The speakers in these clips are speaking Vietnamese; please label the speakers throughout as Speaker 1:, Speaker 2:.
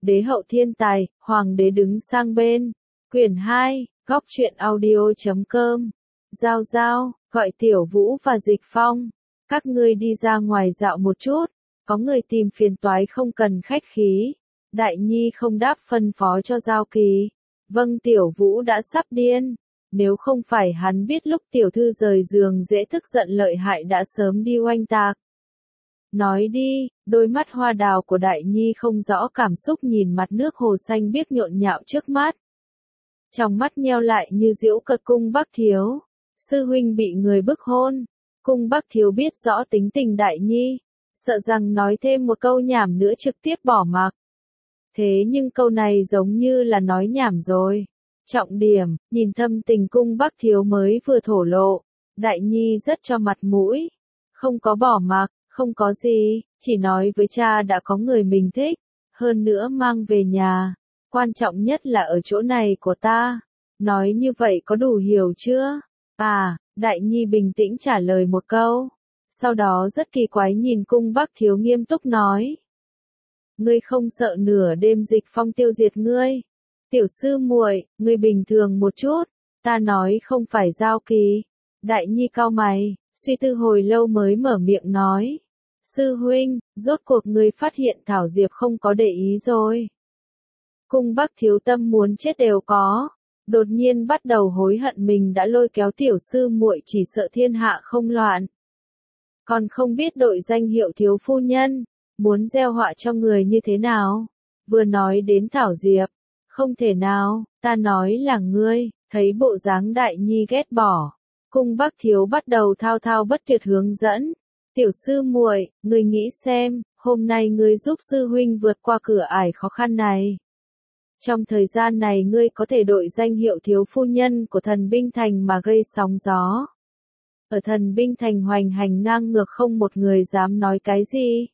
Speaker 1: Đế hậu thiên tài, hoàng đế đứng sang bên. Quyển 2, góc truyện audio.com. Giao giao, gọi Tiểu Vũ và Dịch Phong. Các ngươi đi ra ngoài dạo một chút, có người tìm phiền toái không cần khách khí. Đại Nhi không đáp phân phó cho Giao Kỳ. Vâng, Tiểu Vũ đã sắp điên. Nếu không phải hắn biết lúc tiểu thư rời giường dễ tức giận lợi hại đã sớm đi oanh tạc. Nói đi, đôi mắt hoa đào của Đại Nhi không rõ cảm xúc nhìn mặt nước hồ xanh biếc nhộn nhạo trước mắt. Trong mắt nheo lại như diễu cợt Cung Bắc Thiếu. Sư huynh bị người bức hôn. Cung Bắc Thiếu biết rõ tính tình Đại Nhi, sợ rằng nói thêm một câu nhảm nữa trực tiếp bỏ mặc. Thế nhưng câu này giống như là nói nhảm rồi. Trọng điểm, nhìn thâm tình Cung Bắc Thiếu mới vừa thổ lộ. Đại Nhi rất cho mặt mũi. Không có bỏ mặc, không có gì, chỉ nói với cha đã có người mình thích. Hơn nữa mang về nhà. Quan trọng nhất là ở chỗ này của ta. Nói như vậy có đủ hiểu chưa? À, Đại Nhi bình tĩnh trả lời một câu. Sau đó rất kỳ quái nhìn Cung Bắc Thiếu nghiêm túc nói. Ngươi không sợ nửa đêm Dịch Phong tiêu diệt ngươi? Tiểu sư muội, ngươi bình thường một chút, ta nói không phải Giao Kỳ. Đại Nhi cau mày, suy tư hồi lâu mới mở miệng nói. Sư huynh, rốt cuộc ngươi phát hiện Thảo Diệp không có để ý rồi. Cung Bắc Thiếu tâm muốn chết đều có. Đột nhiên bắt đầu hối hận mình đã lôi kéo tiểu sư muội chỉ sợ thiên hạ không loạn. Còn không biết đội danh hiệu thiếu phu nhân, muốn gieo họa cho người như thế nào. Vừa nói đến Thảo Diệp, không thể nào, ta nói là ngươi, thấy bộ dáng Đại Nhi ghét bỏ. Cung Bắc Thiếu bắt đầu thao thao bất tuyệt hướng dẫn. Tiểu sư muội, ngươi nghĩ xem, hôm nay ngươi giúp sư huynh vượt qua cửa ải khó khăn này. Trong thời gian này ngươi có thể đội danh hiệu thiếu phu nhân của Thần Binh Thành mà gây sóng gió. Ở Thần Binh Thành hoành hành ngang ngược không một người dám nói cái gì.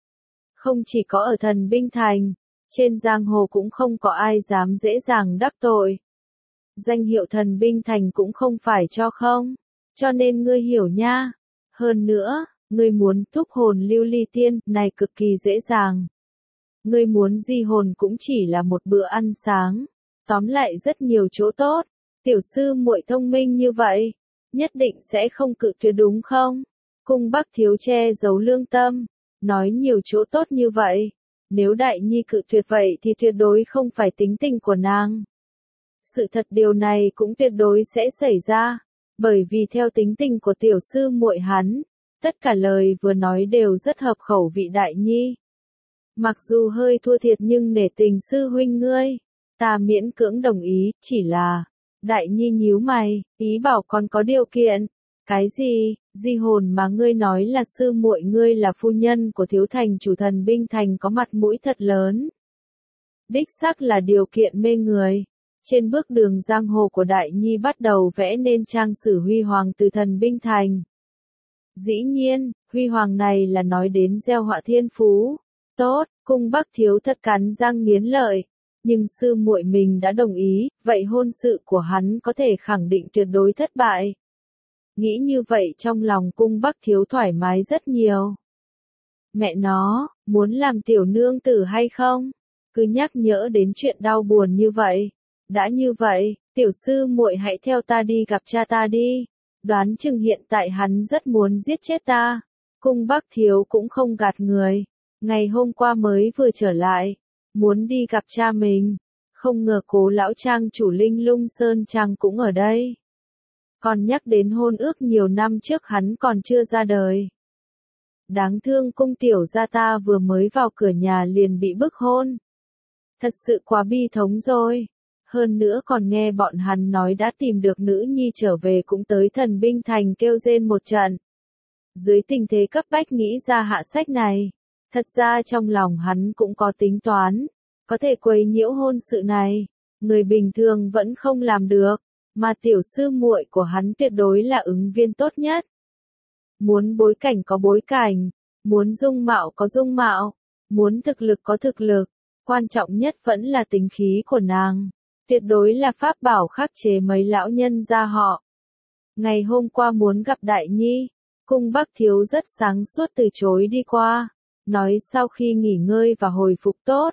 Speaker 1: Không chỉ có ở Thần Binh Thành, trên giang hồ cũng không có ai dám dễ dàng đắc tội. Danh hiệu Thần Binh Thành cũng không phải cho không, cho nên ngươi hiểu nha. Hơn nữa, ngươi muốn thúc hồn lưu ly tiên, này cực kỳ dễ dàng. Ngươi muốn di hồn cũng chỉ là một bữa ăn sáng. Tóm lại rất nhiều chỗ tốt. Tiểu sư muội thông minh như vậy, nhất định sẽ không cự tuyệt đúng không? Cung Bắc Thiếu che giấu lương tâm, nói nhiều chỗ tốt như vậy. Nếu Đại Nhi cự tuyệt vậy thì tuyệt đối không phải tính tình của nàng. Sự thật điều này cũng tuyệt đối sẽ xảy ra, bởi vì theo tính tình của tiểu sư muội hắn, tất cả lời vừa nói đều rất hợp khẩu vị Đại Nhi. Mặc dù hơi thua thiệt nhưng nể tình sư huynh ngươi, ta miễn cưỡng đồng ý, chỉ là, Đại Nhi nhíu mày, ý bảo còn có điều kiện. Cái gì, di hồn mà ngươi nói là sư muội ngươi là phu nhân của thiếu thành chủ Thần Binh Thành có mặt mũi thật lớn. Đích xác là điều kiện mê người. Trên bước đường giang hồ của Đại Nhi bắt đầu vẽ nên trang sử huy hoàng từ Thần Binh Thành. Dĩ nhiên, huy hoàng này là nói đến gieo họa thiên phú. Tốt, Cung Bắc Thiếu thật cắn răng nghiến lợi, nhưng sư muội mình đã đồng ý, vậy hôn sự của hắn có thể khẳng định tuyệt đối thất bại. Nghĩ như vậy trong lòng Cung Bắc Thiếu thoải mái rất nhiều. Mẹ nó, muốn làm tiểu nương tử hay không? Cứ nhắc nhở đến chuyện đau buồn như vậy. Đã như vậy, tiểu sư muội hãy theo ta đi gặp cha ta đi. Đoán chừng hiện tại hắn rất muốn giết chết ta. Cung Bắc Thiếu cũng không gạt người. Ngày hôm qua mới vừa trở lại, muốn đi gặp cha mình, không ngờ Cố lão trang chủ Linh Lung Sơn Trang cũng ở đây. Còn nhắc đến hôn ước nhiều năm trước hắn còn chưa ra đời. Đáng thương cung tiểu gia ta vừa mới vào cửa nhà liền bị bức hôn. Thật sự quá bi thống rồi. Hơn nữa còn nghe bọn hắn nói đã tìm được nữ nhi trở về cũng tới Thần Binh Thành kêu rên một trận. Dưới tình thế cấp bách nghĩ ra hạ sách này. Thật ra trong lòng hắn cũng có tính toán, có thể quấy nhiễu hôn sự này, người bình thường vẫn không làm được, mà tiểu sư muội của hắn tuyệt đối là ứng viên tốt nhất. Muốn bối cảnh có bối cảnh, muốn dung mạo có dung mạo, muốn thực lực có thực lực, quan trọng nhất vẫn là tính khí của nàng, tuyệt đối là pháp bảo khắc chế mấy lão nhân gia họ. Ngày hôm qua muốn gặp Đại Nhi, Cung Bắc Thiếu rất sáng suốt từ chối đi qua. Nói sau khi nghỉ ngơi và hồi phục tốt,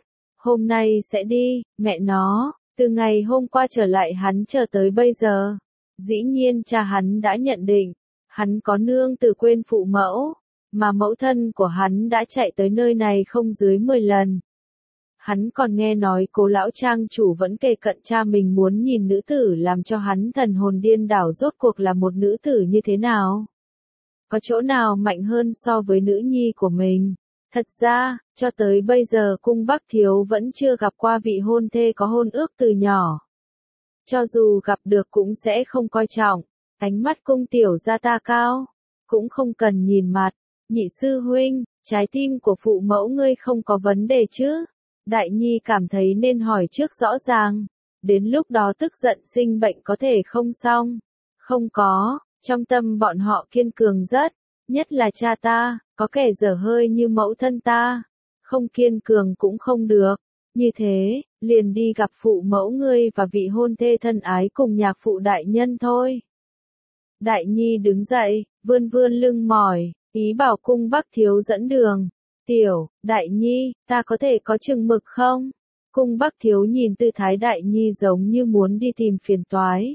Speaker 1: Hôm nay sẽ đi, mẹ nó, từ ngày hôm qua trở lại hắn chờ tới bây giờ. Dĩ nhiên cha hắn đã nhận định, hắn có nương tử quên phụ mẫu, mà mẫu thân của hắn đã chạy tới nơi này không dưới 10 lần. Hắn còn nghe nói Cố lão trang chủ vẫn kề cận cha mình muốn nhìn nữ tử làm cho hắn thần hồn điên đảo rốt cuộc là một nữ tử như thế nào. Có chỗ nào mạnh hơn so với nữ nhi của mình? Thật ra, cho tới bây giờ cung Bắc Thiếu vẫn chưa gặp qua vị hôn thê có hôn ước từ nhỏ. Cho dù gặp được cũng sẽ không coi trọng, ánh mắt cung tiểu gia ta cao, cũng không cần nhìn mặt. Nhị sư huynh, trái tim của phụ mẫu ngươi không có vấn đề chứ? Đại nhi cảm thấy nên hỏi trước rõ ràng, đến lúc đó tức giận sinh bệnh có thể không xong. Không có, trong tâm bọn họ kiên cường rất, nhất là cha ta, có kẻ dở hơi như mẫu thân ta, không kiên cường cũng không được. Như thế, liền đi gặp phụ mẫu ngươi và vị hôn thê thân ái cùng nhạc phụ đại nhân thôi. Đại nhi đứng dậy, vươn vươn lưng mỏi, ý bảo cung Bắc Thiếu dẫn đường. Tiểu, đại nhi, ta có thể có chừng mực không? Cung Bắc Thiếu nhìn tư thái đại nhi giống như muốn đi tìm phiền toái.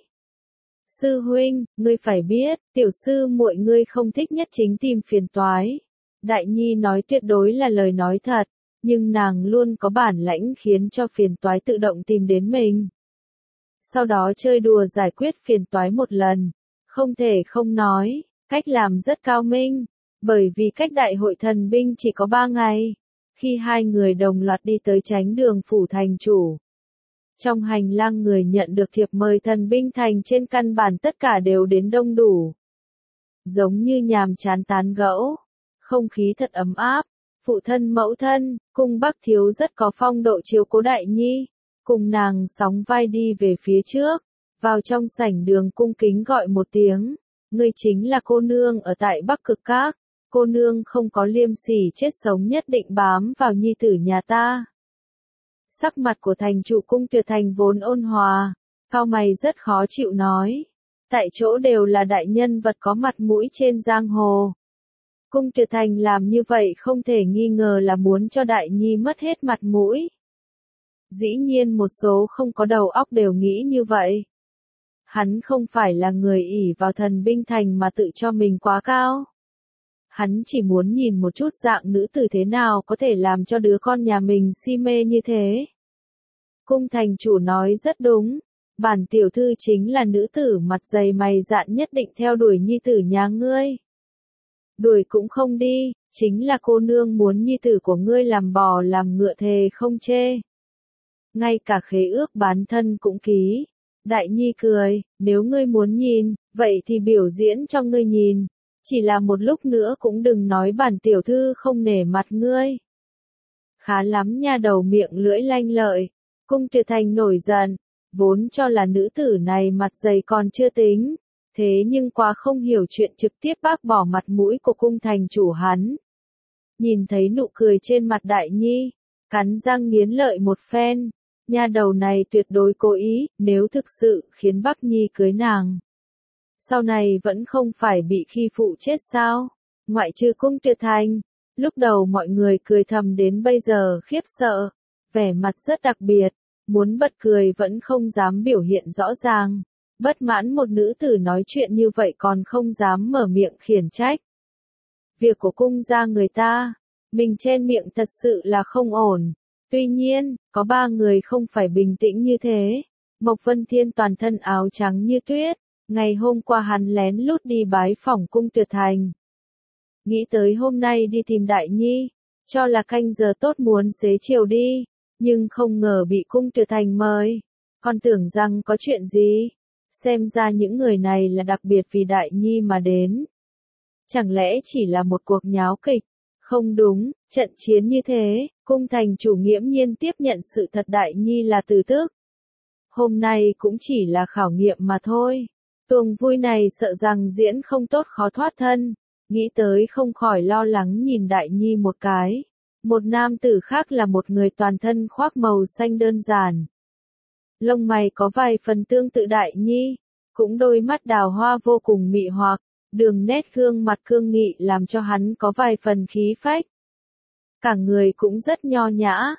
Speaker 1: Sư huynh, ngươi phải biết, tiểu sư muội ngươi không thích nhất chính tìm phiền toái. Đại nhi nói tuyệt đối là lời nói thật, nhưng nàng luôn có bản lãnh khiến cho phiền toái tự động tìm đến mình. Sau đó chơi đùa giải quyết phiền toái một lần. Không thể không nói, cách làm rất cao minh, bởi vì cách đại hội thần binh chỉ có 3 ngày. Khi hai người đồng loạt đi tới chánh đường phủ thành chủ. Trong hành lang người nhận được thiệp mời thần binh thành trên căn bản tất cả đều đến đông đủ. Giống như nhàm chán tán gẫu, không khí thật ấm áp, phụ thân mẫu thân, cung Bắc Thiếu rất có phong độ chiếu cố đại nhi, cùng nàng sóng vai đi về phía trước, vào trong sảnh đường cung kính gọi một tiếng, ngươi chính là cô nương ở tại Bắc Cực Các, cô nương không có liêm sỉ chết sống nhất định bám vào nhi tử nhà ta. Sắc mặt của thành chủ cung Tuyệt Thành vốn ôn hòa, cao mày rất khó chịu nói. Tại chỗ đều là đại nhân vật có mặt mũi trên giang hồ. Cung Tuyệt Thành làm như vậy không thể nghi ngờ là muốn cho đại nhi mất hết mặt mũi. Dĩ nhiên một số không có đầu óc đều nghĩ như vậy. Hắn không phải là người ỷ vào thần binh thành mà tự cho mình quá cao. Hắn chỉ muốn nhìn một chút dạng nữ tử thế nào có thể làm cho đứa con nhà mình si mê như thế. Cung thành chủ nói rất đúng, bản tiểu thư chính là nữ tử mặt dày mày dạn nhất định theo đuổi nhi tử nhà ngươi. Đuổi cũng không đi, chính là cô nương muốn nhi tử của ngươi làm bò làm ngựa thề không chê. Ngay cả khế ước bán thân cũng ký. Đại nhi cười, nếu ngươi muốn nhìn, vậy thì biểu diễn cho ngươi nhìn. Chỉ là một lúc nữa cũng đừng nói bản tiểu thư không nể mặt ngươi. Khá lắm nha, đầu miệng lưỡi lanh lợi. Cung Tuyệt Thành nổi giận, vốn cho là nữ tử này mặt dày còn chưa tính. Thế nhưng quá không hiểu chuyện trực tiếp bác bỏ mặt mũi của cung thành chủ hắn. Nhìn thấy nụ cười trên mặt đại nhi, cắn răng nghiến lợi một phen. Nha đầu này tuyệt đối cố ý, nếu thực sự khiến Bắc Nhi cưới nàng. Sau này vẫn không phải bị khi phụ chết sao? Ngoại trừ cung Tuyệt Thành, lúc đầu mọi người cười thầm đến bây giờ khiếp sợ, vẻ mặt rất đặc biệt, muốn bật cười vẫn không dám biểu hiện rõ ràng. Bất mãn một nữ tử nói chuyện như vậy còn không dám mở miệng khiển trách. Việc của cung gia người ta, mình chen miệng thật sự là không ổn. Tuy nhiên, có 3 người không phải bình tĩnh như thế. Mộc Vân Thiên toàn thân áo trắng như tuyết, ngày hôm qua hắn lén lút đi bái phỏng cung Tuyệt Thành. Nghĩ tới hôm nay đi tìm đại nhi, cho là canh giờ tốt muốn xế chiều đi, nhưng không ngờ bị cung Tuyệt Thành mời. Còn tưởng rằng có chuyện gì, xem ra những người này là đặc biệt vì đại nhi mà đến. Chẳng lẽ chỉ là một cuộc nháo kịch? Không đúng, trận chiến như thế, cung thành chủ nghiễm nhiên tiếp nhận sự thật đại nhi là từ tức. Hôm nay cũng chỉ là khảo nghiệm mà thôi. Tuồng vui này sợ rằng diễn không tốt khó thoát thân. Nghĩ tới không khỏi lo lắng nhìn đại nhi một cái. Một nam tử khác là một người toàn thân khoác màu xanh đơn giản. Lông mày có vài phần tương tự đại nhi, cũng đôi mắt đào hoa vô cùng mị hoặc. Đường nét gương mặt cương nghị làm cho hắn có vài phần khí phách. Cả người cũng rất nho nhã,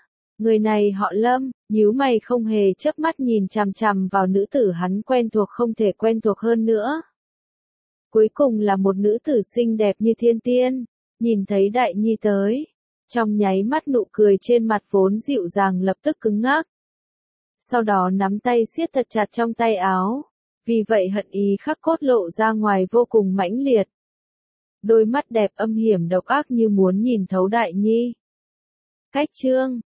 Speaker 1: Người này họ Lâm, nhíu mày không hề chớp mắt nhìn chằm chằm vào nữ tử hắn quen thuộc không thể quen thuộc hơn nữa. Cuối cùng là một nữ tử xinh đẹp như thiên tiên, nhìn thấy Đại Nhi tới, trong nháy mắt nụ cười trên mặt vốn dịu dàng lập tức cứng ngắc. Sau đó nắm tay siết thật chặt trong tay áo, vì vậy hận ý khắc cốt lộ ra ngoài vô cùng mãnh liệt. Đôi mắt đẹp âm hiểm độc ác như muốn nhìn thấu Đại Nhi. Cách chương